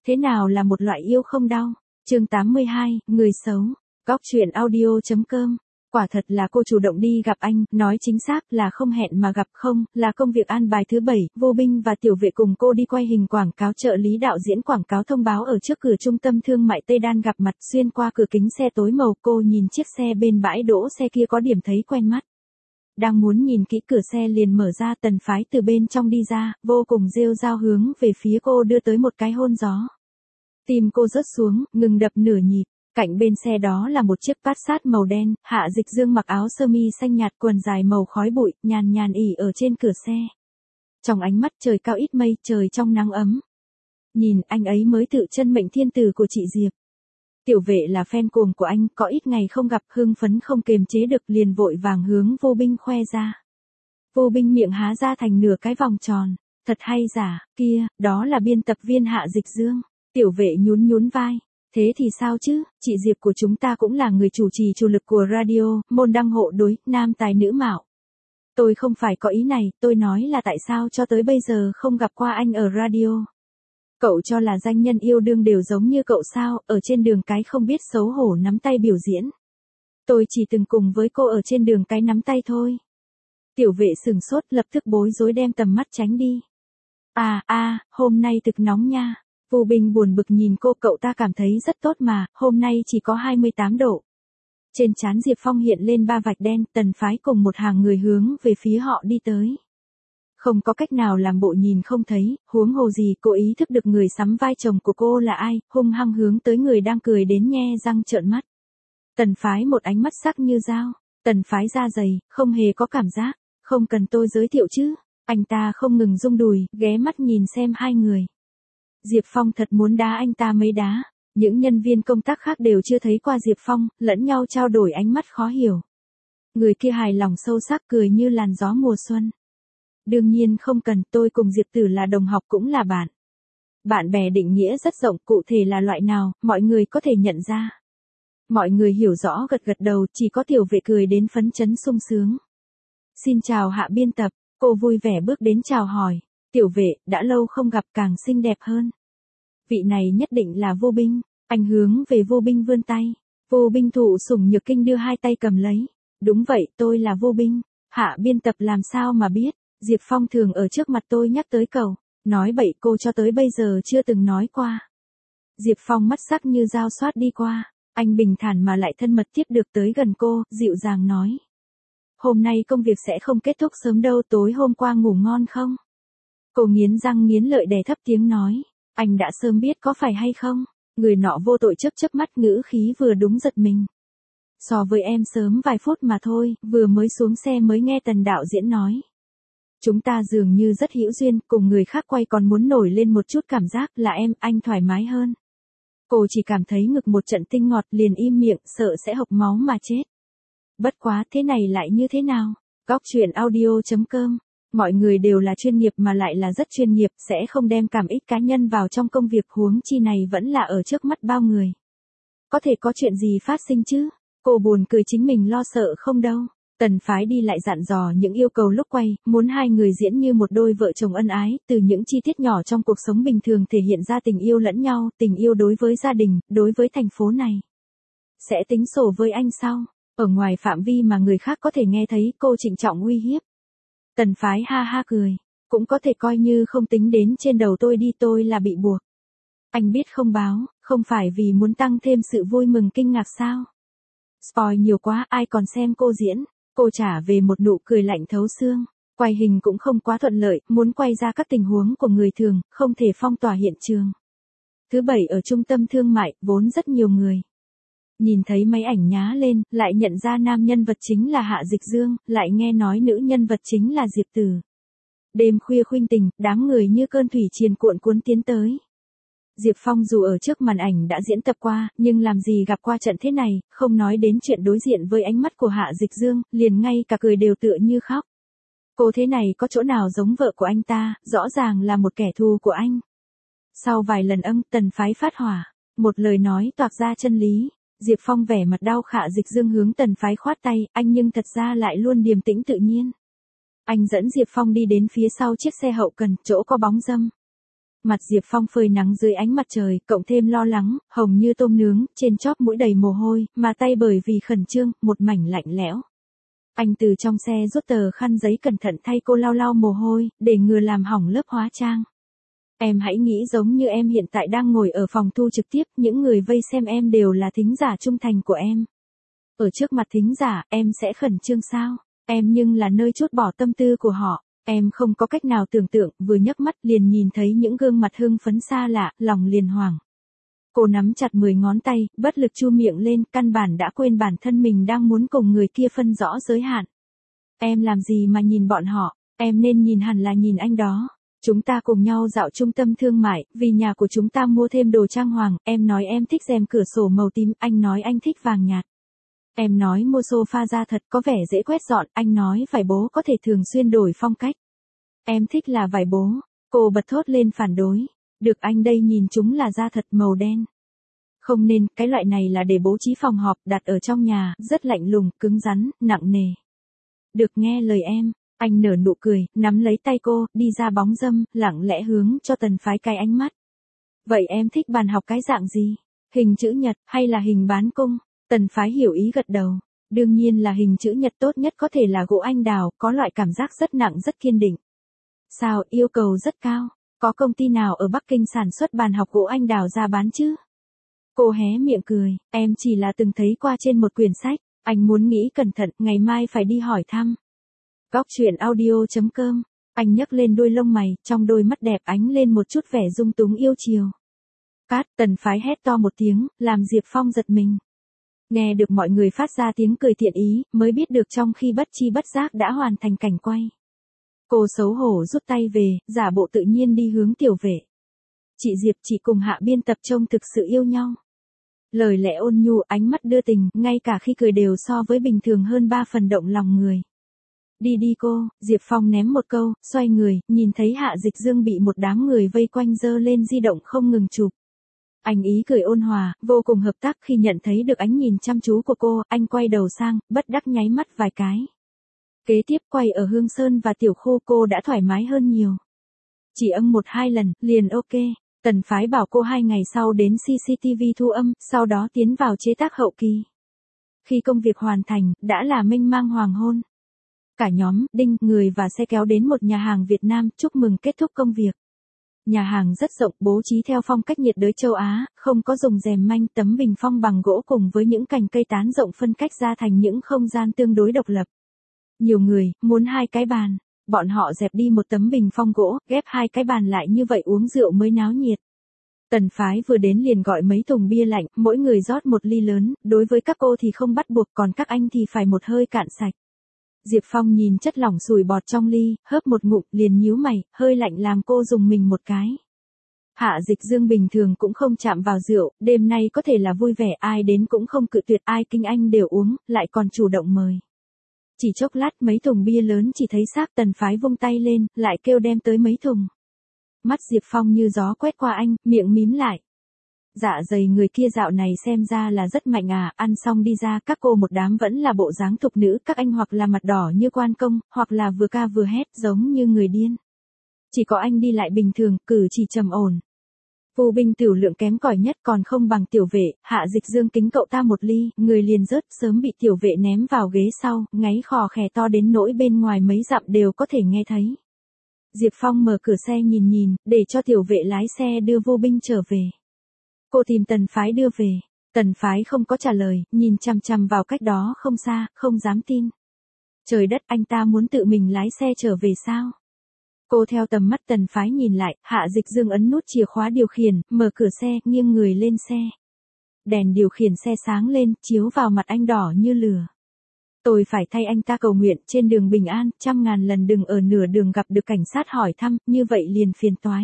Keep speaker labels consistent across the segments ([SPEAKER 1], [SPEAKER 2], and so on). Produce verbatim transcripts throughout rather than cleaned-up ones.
[SPEAKER 1] Thế nào là một loại yêu không đau? Chương tám mươi hai, người xấu. Góc truyện audio chấm com. Quả thật là cô chủ động đi gặp anh, nói chính xác là không hẹn mà gặp, không, là công việc an bài thứ bảy, Vô Binh và Tiểu Vệ cùng cô đi quay hình quảng cáo, trợ lý đạo diễn quảng cáo thông báo ở trước cửa trung tâm thương mại Tây Đan gặp mặt. Xuyên qua cửa kính xe tối màu, cô nhìn chiếc xe bên bãi đỗ xe kia có điểm thấy quen mắt. Đang muốn nhìn kỹ, cửa xe liền mở ra, Tần Phái từ bên trong đi ra, vô cùng rêu rao hướng về phía cô đưa tới một cái hôn gió. Tim cô rớt xuống, ngừng đập nửa nhịp. Cạnh bên xe đó là một chiếc Passat màu đen, Hạ Dịch Dương mặc áo sơ mi xanh nhạt, quần dài màu khói bụi, nhàn nhàn ỉ ở trên cửa xe. Trong ánh mắt trời cao ít mây, trời trong nắng ấm. Nhìn, anh ấy mới tự chân mệnh thiên tử của chị Diệp. Tiểu Vệ là fan cuồng của anh, có ít ngày không gặp, hưng phấn không kềm chế được, liền vội vàng hướng Vô Binh khoe ra. Vô Binh miệng há ra thành nửa cái vòng tròn. Thật hay giả, kia, đó là biên tập viên Hạ Dịch Dương. Tiểu Vệ nhún nhún vai. Thế thì sao chứ, chị Diệp của chúng ta cũng là người chủ trì chủ lực của radio, môn đăng hộ đối, nam tài nữ mạo. Tôi không phải có ý này, tôi nói là tại sao cho tới bây giờ không gặp qua anh ở radio. Cậu cho là danh nhân yêu đương đều giống như cậu sao, ở trên đường cái không biết xấu hổ nắm tay biểu diễn. Tôi chỉ từng cùng với cô ở trên đường cái nắm tay thôi. Tiểu Vệ sừng sốt, lập tức bối rối đem tầm mắt tránh đi. À, à, hôm nay thực nóng nha. Vô Binh buồn bực nhìn cô, cậu ta cảm thấy rất tốt mà, hôm nay chỉ có hai mươi tám độ. Trên trán Diệp Phong hiện lên ba vạch đen, Tần Phái cùng một hàng người hướng về phía họ đi tới. Không có cách nào làm bộ nhìn không thấy, huống hồ gì cô ý thức được người sắm vai chồng của cô là ai, hung hăng hướng tới người đang cười đến nhe răng trợn mắt. Tần Phái một ánh mắt sắc như dao, Tần Phái da dày, không hề có cảm giác, không cần tôi giới thiệu chứ, anh ta không ngừng rung đùi, ghé mắt nhìn xem hai người. Diệp Phong thật muốn đá anh ta mấy đá, những nhân viên công tác khác đều chưa thấy qua Diệp Phong, lẫn nhau trao đổi ánh mắt khó hiểu. Người kia hài lòng sâu sắc, cười như làn gió mùa xuân. Đương nhiên không cần, tôi cùng Diệp Tử là đồng học cũng là bạn. Bạn bè định nghĩa rất rộng, cụ thể là loại nào, mọi người có thể nhận ra. Mọi người hiểu rõ gật gật đầu, chỉ có Tiểu Vệ cười đến phấn chấn sung sướng. Xin chào Hạ biên tập, cô vui vẻ bước đến chào hỏi. Tiểu Vệ, đã lâu không gặp, càng xinh đẹp hơn. Vị này nhất định là Vô Binh, anh hướng về Vô Binh vươn tay. Vô Binh thụ sủng nhược kinh đưa hai tay cầm lấy. Đúng vậy, tôi là Vô Binh. Hạ biên tập làm sao mà biết, Diệp Phong thường ở trước mặt tôi nhắc tới cậu. Nói bậy, cô cho tới bây giờ chưa từng nói qua. Diệp Phong mắt sắc như dao xoát đi qua. Anh bình thản mà lại thân mật tiếp được tới gần cô, dịu dàng nói. Hôm nay công việc sẽ không kết thúc sớm đâu, tối hôm qua ngủ ngon không? Cô nghiến răng nghiến lợi đè thấp tiếng nói. Anh đã sớm biết có phải hay không? Người nọ vô tội chớp chớp mắt, ngữ khí vừa đúng giật mình. So với em sớm vài phút mà thôi, vừa mới xuống xe mới nghe Tần đạo diễn nói. Chúng ta dường như rất hữu duyên, cùng người khác quay còn muốn nổi lên một chút cảm giác là em, anh thoải mái hơn. Cô chỉ cảm thấy ngực một trận tinh ngọt, liền im miệng, sợ sẽ hộc máu mà chết. Bất quá, thế này lại như thế nào? Góc truyện audio chấm com. Mọi người đều là chuyên nghiệp mà lại là rất chuyên nghiệp, sẽ không đem cảm ích cá nhân vào trong công việc, huống chi này vẫn là ở trước mắt bao người. Có thể có chuyện gì phát sinh chứ? Cô buồn cười chính mình lo sợ không đâu. Tần Phái đi lại dặn dò những yêu cầu lúc quay, muốn hai người diễn như một đôi vợ chồng ân ái, từ những chi tiết nhỏ trong cuộc sống bình thường thể hiện ra tình yêu lẫn nhau, tình yêu đối với gia đình, đối với thành phố này. Sẽ tính sổ với anh sau, ở ngoài phạm vi mà người khác có thể nghe thấy, cô trịnh trọng uy hiếp. Tần Phái ha ha cười, cũng có thể coi như không tính đến trên đầu tôi đi, tôi là bị buộc. Anh biết không báo, không phải vì muốn tăng thêm sự vui mừng kinh ngạc sao? Spoil nhiều quá, ai còn xem cô diễn? Cô trả về một nụ cười lạnh thấu xương. Quay hình cũng không quá thuận lợi, muốn quay ra các tình huống của người thường, không thể phong tỏa hiện trường. Thứ bảy ở trung tâm thương mại, vốn rất nhiều người. Nhìn thấy máy ảnh nhá lên, lại nhận ra nam nhân vật chính là Hạ Dịch Dương, lại nghe nói nữ nhân vật chính là Diệp Tử. Đêm khuya khuynh tình, đám người như cơn thủy triền cuộn cuốn tiến tới. Diệp Phong dù ở trước màn ảnh đã diễn tập qua, nhưng làm gì gặp qua trận thế này, không nói đến chuyện đối diện với ánh mắt của Hạ Dịch Dương, liền ngay cả cười đều tựa như khóc. Cô thế này có chỗ nào giống vợ của anh ta, rõ ràng là một kẻ thù của anh. Sau vài lần âm, Tần Phái phát hỏa, một lời nói toạc ra chân lý. Diệp Phong vẻ mặt đau, Hạ Dịch Dương hướng Tần Phái khoát tay, anh nhưng thật ra lại luôn điềm tĩnh tự nhiên. Anh dẫn Diệp Phong đi đến phía sau chiếc xe hậu cần, chỗ có bóng râm. Mặt Diệp Phong phơi nắng dưới ánh mặt trời, cộng thêm lo lắng, hồng như tôm nướng, trên chóp mũi đầy mồ hôi, mà tay bởi vì khẩn trương, một mảnh lạnh lẽo. Anh từ trong xe rút tờ khăn giấy cẩn thận thay cô lau lau mồ hôi, để ngừa làm hỏng lớp hóa trang. Em hãy nghĩ giống như em hiện tại đang ngồi ở phòng thu trực tiếp, những người vây xem em đều là thính giả trung thành của em. Ở trước mặt thính giả, em sẽ khẩn trương sao? Em nhưng là nơi trút bỏ tâm tư của họ. Em không có cách nào tưởng tượng, vừa nhấc mắt liền nhìn thấy những gương mặt hưng phấn xa lạ, lòng liền hoảng. Cô nắm chặt mười ngón tay, bất lực chu miệng lên, căn bản đã quên bản thân mình đang muốn cùng người kia phân rõ giới hạn. Em làm gì mà nhìn bọn họ, em nên nhìn hẳn là nhìn anh đó. Chúng ta cùng nhau dạo trung tâm thương mại, vì nhà của chúng ta mua thêm đồ trang hoàng, em nói em thích rèm cửa sổ màu tím, anh nói anh thích vàng nhạt. Em nói mua sofa da thật có vẻ dễ quét dọn, anh nói vải bố có thể thường xuyên đổi phong cách. Em thích là vải bố, cô bật thốt lên phản đối. Được, anh đây nhìn chúng là da thật màu đen. Không nên, cái loại này là để bố trí phòng họp, đặt ở trong nhà, rất lạnh lùng, cứng rắn, nặng nề. Được, nghe lời em. Anh nở nụ cười, nắm lấy tay cô, đi ra bóng râm, lặng lẽ hướng cho Tần Phái cái ánh mắt. Vậy em thích bàn học cái dạng gì? Hình chữ nhật, hay là hình bán cung? Tần Phái hiểu ý gật đầu. Đương nhiên là hình chữ nhật, tốt nhất có thể là gỗ anh đào, có loại cảm giác rất nặng rất kiên định. Sao, yêu cầu rất cao? Có công ty nào ở Bắc Kinh sản xuất bàn học gỗ anh đào ra bán chứ? Cô hé miệng cười, em chỉ là từng thấy qua trên một quyển sách, anh muốn nghĩ cẩn thận, ngày mai phải đi hỏi thăm. Góc truyện audio chấm com, anh nhấc lên đôi lông mày, trong đôi mắt đẹp ánh lên một chút vẻ dung túng yêu chiều. Cát, Tần Phái hét to một tiếng, làm Diệp Phong giật mình. Nghe được mọi người phát ra tiếng cười thiện ý, mới biết được trong khi bất chi bất giác đã hoàn thành cảnh quay. Cô xấu hổ rút tay về, giả bộ tự nhiên đi hướng tiểu vệ. Chị Diệp, chị cùng Hạ biên tập trông thực sự yêu nhau. Lời lẽ ôn nhu, ánh mắt đưa tình, ngay cả khi cười đều so với bình thường hơn ba phần động lòng người. Đi đi cô, Diệp Phong ném một câu, xoay người, nhìn thấy Hạ Dịch Dương bị một đám người vây quanh giơ lên di động không ngừng chụp. Anh ý cười ôn hòa, vô cùng hợp tác, khi nhận thấy được ánh nhìn chăm chú của cô, anh quay đầu sang, bất đắc nháy mắt vài cái. Kế tiếp quay ở Hương Sơn và Tiểu Khu cô đã thoải mái hơn nhiều. Chỉ âm một hai lần, liền ok. Tần Phái bảo cô hai ngày sau đến xê xê tê vê thu âm, sau đó tiến vào chế tác hậu kỳ. Khi công việc hoàn thành, đã là mênh mang hoàng hôn. Cả nhóm, đinh, người và xe kéo đến một nhà hàng Việt Nam, chúc mừng kết thúc công việc. Nhà hàng rất rộng, bố trí theo phong cách nhiệt đới châu Á, không có dùng rèm manh, tấm bình phong bằng gỗ cùng với những cành cây tán rộng phân cách ra thành những không gian tương đối độc lập. Nhiều người, muốn hai cái bàn. Bọn họ dẹp đi một tấm bình phong gỗ, ghép hai cái bàn lại, như vậy uống rượu mới náo nhiệt. Tần Phái vừa đến liền gọi mấy thùng bia lạnh, mỗi người rót một ly lớn, đối với các cô thì không bắt buộc, còn các anh thì phải một hơi cạn sạch. Diệp Phong nhìn chất lỏng sủi bọt trong ly, hớp một ngụm, liền nhíu mày, hơi lạnh làm cô dùng mình một cái. Hạ Dịch Dương bình thường cũng không chạm vào rượu, đêm nay có thể là vui vẻ, ai đến cũng không cự tuyệt, ai kinh anh đều uống, lại còn chủ động mời. Chỉ chốc lát mấy thùng bia lớn chỉ thấy xác. Tần Phái vung tay lên, lại kêu đem tới mấy thùng. Mắt Diệp Phong như gió quét qua anh, miệng mím lại. Dạ dày người kia dạo này xem ra là rất mạnh à, ăn xong đi ra, các cô một đám vẫn là bộ dáng thục nữ, các anh hoặc là mặt đỏ như quan công, hoặc là vừa ca vừa hét giống như người điên. Chỉ có anh đi lại bình thường, cử chỉ trầm ổn. Phu binh tiểu lượng kém cỏi nhất còn không bằng Tiểu Vệ, Hạ Dịch Dương kính cậu ta một ly, người liền rớt, sớm bị Tiểu Vệ ném vào ghế sau, ngáy khò khè to đến nỗi bên ngoài mấy dặm đều có thể nghe thấy. Diệp Phong mở cửa xe nhìn nhìn, để cho Tiểu Vệ lái xe đưa Vô Binh trở về. Cô tìm Tần Phái đưa về. Tần Phái không có trả lời, nhìn chằm chằm vào cách đó không xa, không dám tin. Trời đất, anh ta muốn tự mình lái xe trở về sao? Cô theo tầm mắt Tần Phái nhìn lại, Hạ Dịch Dương ấn nút chìa khóa điều khiển, mở cửa xe, nghiêng người lên xe. Đèn điều khiển xe sáng lên, chiếu vào mặt anh đỏ như lửa. Tôi phải thay anh ta cầu nguyện, trên đường bình an, trăm ngàn lần đừng ở nửa đường gặp được cảnh sát hỏi thăm, như vậy liền phiền toái.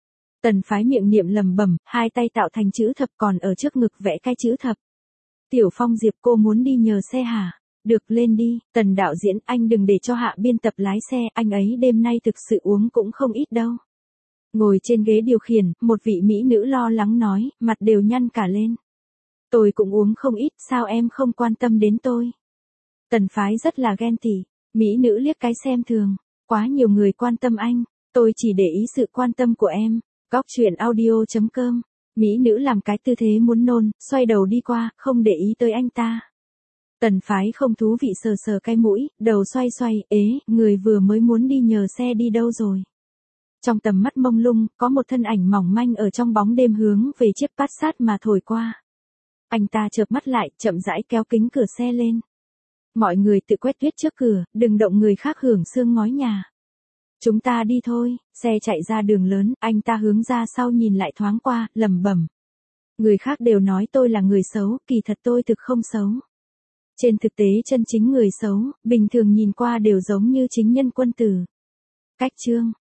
[SPEAKER 1] Tần Phái miệng niệm lẩm bẩm, hai tay tạo thành chữ thập, còn ở trước ngực vẽ cái chữ thập. Tiểu Phong Diệp, cô muốn đi nhờ xe hả? Được, lên đi. Tần đạo diễn, anh đừng để cho Hạ biên tập lái xe, anh ấy đêm nay thực sự uống cũng không ít đâu. Ngồi trên ghế điều khiển, một vị mỹ nữ lo lắng nói, mặt đều nhăn cả lên. Tôi cũng uống không ít, sao em không quan tâm đến tôi? Tần Phái rất là ghen tị, mỹ nữ liếc cái xem thường, quá nhiều người quan tâm anh, tôi chỉ để ý sự quan tâm của em. Góc truyện audio chấm com. Mỹ nữ làm cái tư thế muốn nôn, xoay đầu đi qua, không để ý tới anh ta. Tần phái không thú vị sờ sờ cái mũi, đầu xoay xoay, ế, người vừa mới muốn đi nhờ xe đi đâu rồi. Trong tầm mắt mông lung, có một thân ảnh mỏng manh ở trong bóng đêm hướng về chiếc Passat mà thổi qua. Anh ta chợp mắt lại, chậm rãi kéo kính cửa xe lên. Mọi người tự quét tuyết trước cửa, đừng động người khác hưởng sương ngói nhà. Chúng ta đi thôi, xe chạy ra đường lớn, anh ta hướng ra sau nhìn lại thoáng qua, lẩm bẩm. Người khác đều nói tôi là người xấu, kỳ thật tôi thực không xấu. Trên thực tế chân chính người xấu, bình thường nhìn qua đều giống như chính nhân quân tử. Cách chương